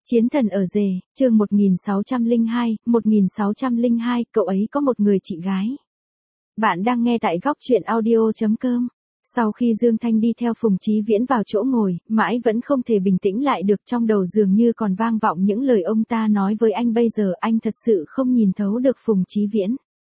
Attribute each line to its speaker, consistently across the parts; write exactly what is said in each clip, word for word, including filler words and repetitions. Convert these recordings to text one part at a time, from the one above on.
Speaker 1: Chiến thần ở rể, chương một nghìn sáu trăm lẻ hai, một nghìn sáu trăm lẻ hai, cậu ấy có một người chị gái. Bạn đang nghe tại góc truyện audio chấm com. Sau khi Dương Thanh đi theo Phùng Chí Viễn vào chỗ ngồi, mãi vẫn không thể bình tĩnh lại được, trong đầu dường như còn vang vọng những lời ông ta nói với anh. Bây giờ anh thật sự không nhìn thấu được Phùng Chí Viễn.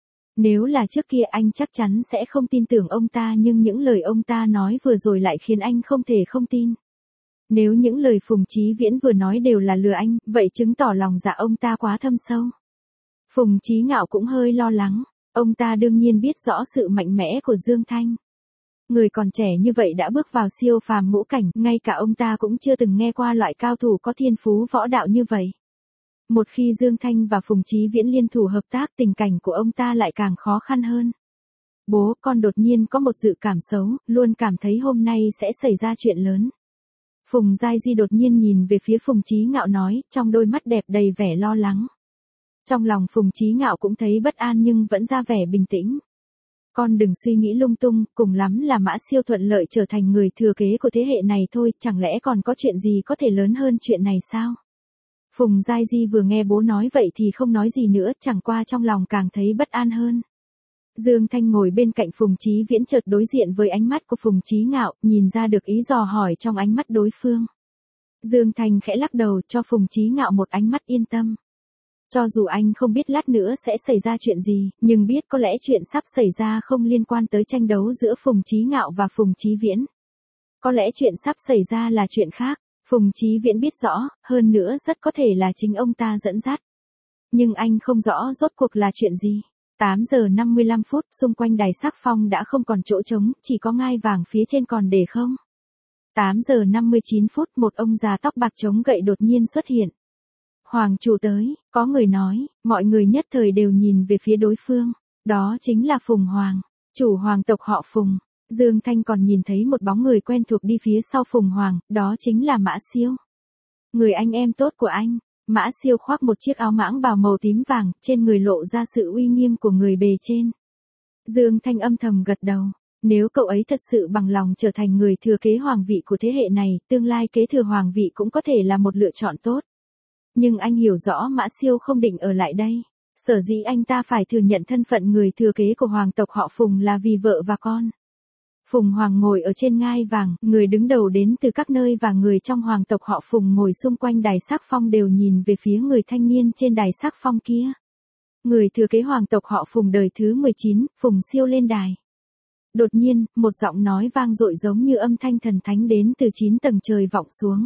Speaker 1: Nếu là trước kia anh chắc chắn sẽ không tin tưởng ông ta, nhưng những lời ông ta nói vừa rồi lại khiến anh không thể không tin. Nếu những lời Phùng Chí Viễn vừa nói đều là lừa anh, vậy chứng tỏ lòng dạ ông ta quá thâm sâu. Phùng Chí Ngạo cũng hơi lo lắng, ông ta đương nhiên biết rõ sự mạnh mẽ của Dương Thanh. Người còn trẻ như vậy đã bước vào siêu phàm ngũ cảnh, ngay cả ông ta cũng chưa từng nghe qua loại cao thủ có thiên phú võ đạo như vậy. Một khi Dương Thanh và Phùng Chí Viễn liên thủ hợp tác, tình cảnh của ông ta lại càng khó khăn hơn. Bố, con đột nhiên có một dự cảm xấu, luôn cảm thấy hôm nay sẽ xảy ra chuyện lớn. Phùng Giai Di đột nhiên nhìn về phía Phùng Chí Ngạo nói, trong đôi mắt đẹp đầy vẻ lo lắng. Trong lòng Phùng Chí Ngạo cũng thấy bất an nhưng vẫn ra vẻ bình tĩnh. Con đừng suy nghĩ lung tung, cùng lắm là Mã Siêu thuận lợi trở thành người thừa kế của thế hệ này thôi, chẳng lẽ còn có chuyện gì có thể lớn hơn chuyện này sao? Phùng Giai Di vừa nghe bố nói vậy thì không nói gì nữa, chẳng qua trong lòng càng thấy bất an hơn. Dương Thanh ngồi bên cạnh Phùng Chí Viễn chợt đối diện với ánh mắt của Phùng Chí Ngạo, nhìn ra được ý dò hỏi trong ánh mắt đối phương. Dương Thanh khẽ lắc đầu cho Phùng Chí Ngạo một ánh mắt yên tâm. Cho dù anh không biết lát nữa sẽ xảy ra chuyện gì, nhưng biết có lẽ chuyện sắp xảy ra không liên quan tới tranh đấu giữa Phùng Chí Ngạo và Phùng Chí Viễn. Có lẽ chuyện sắp xảy ra là chuyện khác, Phùng Chí Viễn biết rõ, hơn nữa rất có thể là chính ông ta dẫn dắt. Nhưng anh không rõ rốt cuộc là chuyện gì. tám giờ năm mươi lăm phút, xung quanh đài sắc phong đã không còn chỗ trống, chỉ có ngai vàng phía trên còn để không. tám giờ năm mươi chín phút, một ông già tóc bạc chống gậy đột nhiên xuất hiện. Hoàng chủ tới, có người nói, mọi người nhất thời đều nhìn về phía đối phương. Đó chính là Phùng Hoàng, chủ hoàng tộc họ Phùng. Dương Thanh còn nhìn thấy một bóng người quen thuộc đi phía sau Phùng Hoàng, đó chính là Mã Siêu. Người anh em tốt của anh. Mã Siêu khoác một chiếc áo mãng bào màu tím vàng, trên người lộ ra sự uy nghiêm của người bề trên. Dương Thanh âm thầm gật đầu, nếu cậu ấy thật sự bằng lòng trở thành người thừa kế hoàng vị của thế hệ này, tương lai kế thừa hoàng vị cũng có thể là một lựa chọn tốt. Nhưng anh hiểu rõ Mã Siêu không định ở lại đây. Sở dĩ anh ta phải thừa nhận thân phận người thừa kế của hoàng tộc họ Phùng là vì vợ và con. Phùng Hoàng ngồi ở trên ngai vàng, người đứng đầu đến từ các nơi và người trong hoàng tộc họ Phùng ngồi xung quanh đài sắc phong đều nhìn về phía người thanh niên trên đài sắc phong kia. Người thừa kế hoàng tộc họ Phùng đời thứ mười chín, Phùng Siêu lên đài. Đột nhiên, một giọng nói vang dội giống như âm thanh thần thánh đến từ chín tầng trời vọng xuống.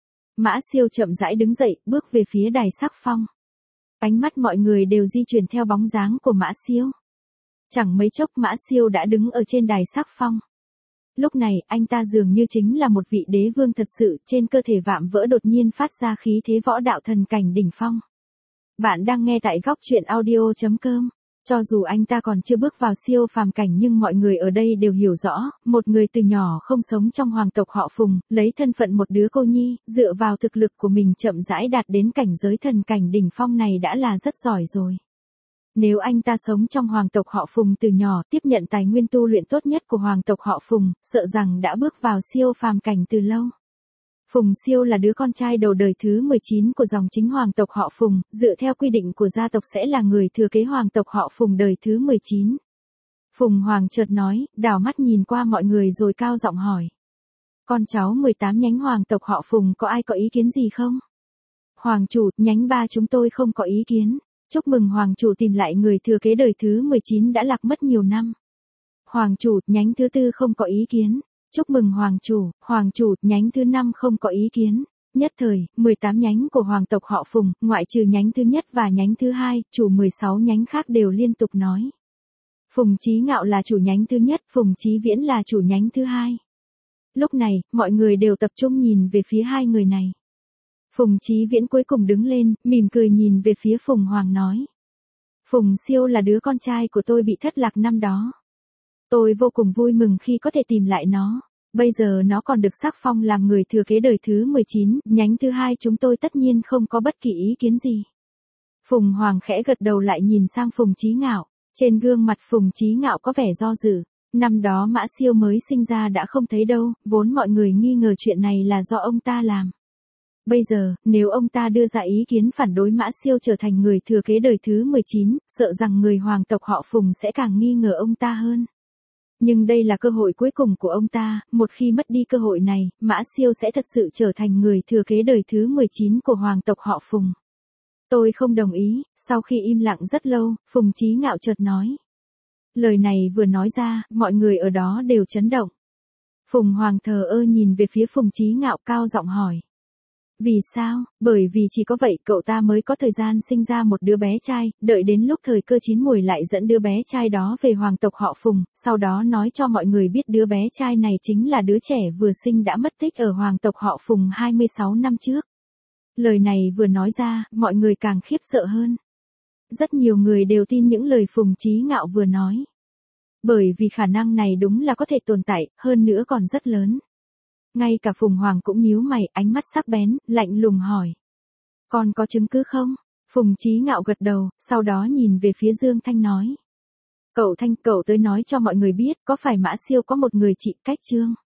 Speaker 1: Mã Siêu chậm rãi đứng dậy, bước về phía đài sắc phong. Ánh mắt mọi người đều di chuyển theo bóng dáng của Mã Siêu. Chẳng mấy chốc Mã Siêu đã đứng ở trên đài sắc phong. Lúc này, anh ta dường như chính là một vị đế vương thật sự, trên cơ thể vạm vỡ đột nhiên phát ra khí thế võ đạo thần cảnh đỉnh phong. Bạn đang nghe tại góc truyện audio chấm com. Cho dù anh ta còn chưa bước vào siêu phàm cảnh nhưng mọi người ở đây đều hiểu rõ, một người từ nhỏ không sống trong hoàng tộc họ Phùng, lấy thân phận một đứa cô nhi, dựa vào thực lực của mình chậm rãi đạt đến cảnh giới thần cảnh đỉnh phong này đã là rất giỏi rồi. Nếu anh ta sống trong hoàng tộc họ Phùng từ nhỏ, tiếp nhận tài nguyên tu luyện tốt nhất của hoàng tộc họ Phùng, sợ rằng đã bước vào siêu phàm cảnh từ lâu. Phùng Siêu là đứa con trai đầu đời thứ mười chín của dòng chính hoàng tộc họ Phùng, dựa theo quy định của gia tộc sẽ là người thừa kế hoàng tộc họ Phùng đời thứ mười chín. Phùng Hoàng chợt nói, đảo mắt nhìn qua mọi người rồi cao giọng hỏi. Con cháu mười tám nhánh hoàng tộc họ Phùng có ai có ý kiến gì không? Hoàng chủ, nhánh ba chúng tôi không có ý kiến. Chúc mừng hoàng chủ tìm lại người thừa kế đời thứ mười chín đã lạc mất nhiều năm. Hoàng chủ, nhánh thứ tư không có ý kiến. Chúc mừng hoàng chủ, hoàng chủ, nhánh thứ năm không có ý kiến. Nhất thời, mười tám nhánh của hoàng tộc họ Phùng, ngoại trừ nhánh thứ nhất và nhánh thứ hai, chủ mười sáu nhánh khác đều liên tục nói. Phùng Chí Ngạo là chủ nhánh thứ nhất, Phùng Chí Viễn là chủ nhánh thứ hai. Lúc này, mọi người đều tập trung nhìn về phía hai người này. Phùng Chí Viễn cuối cùng đứng lên, mỉm cười nhìn về phía Phùng Hoàng nói. Phùng Siêu là đứa con trai của tôi bị thất lạc năm đó. Tôi vô cùng vui mừng khi có thể tìm lại nó. Bây giờ nó còn được sắc phong làm người thừa kế đời thứ mười chín, nhánh thứ hai chúng tôi tất nhiên không có bất kỳ ý kiến gì. Phùng Hoàng khẽ gật đầu lại nhìn sang Phùng Chí Ngạo. Trên gương mặt Phùng Chí Ngạo có vẻ do dự. Năm đó Mã Siêu mới sinh ra đã không thấy đâu, vốn mọi người nghi ngờ chuyện này là do ông ta làm. Bây giờ, nếu ông ta đưa ra ý kiến phản đối Mã Siêu trở thành người thừa kế đời thứ mười chín, sợ rằng người hoàng tộc họ Phùng sẽ càng nghi ngờ ông ta hơn. Nhưng đây là cơ hội cuối cùng của ông ta, một khi mất đi cơ hội này, Mã Siêu sẽ thật sự trở thành người thừa kế đời thứ mười chín của hoàng tộc họ Phùng. Tôi không đồng ý. Sau khi im lặng rất lâu, Phùng Chí Ngạo chợt nói. Lời này vừa nói ra, mọi người ở đó đều chấn động. Phùng Hoàng thờ ơ nhìn về phía Phùng Chí Ngạo cao giọng hỏi. Vì sao? Bởi vì chỉ có vậy cậu ta mới có thời gian sinh ra một đứa bé trai, đợi đến lúc thời cơ chín muồi lại dẫn đứa bé trai đó về hoàng tộc họ Phùng, sau đó nói cho mọi người biết đứa bé trai này chính là đứa trẻ vừa sinh đã mất tích ở hoàng tộc họ Phùng hai mươi sáu năm trước. Lời này vừa nói ra, mọi người càng khiếp sợ hơn. Rất nhiều người đều tin những lời Phùng Chí Ngạo vừa nói. Bởi vì khả năng này đúng là có thể tồn tại, hơn nữa còn rất lớn. Ngay cả Phùng Hoàng cũng nhíu mày, ánh mắt sắc bén, lạnh lùng hỏi. Còn có chứng cứ không? Phùng Chí Ngạo gật đầu, sau đó nhìn về phía Dương Thanh nói. Cậu Thanh, cậu tới nói cho mọi người biết, có phải Mã Siêu có một người chị cách Trương?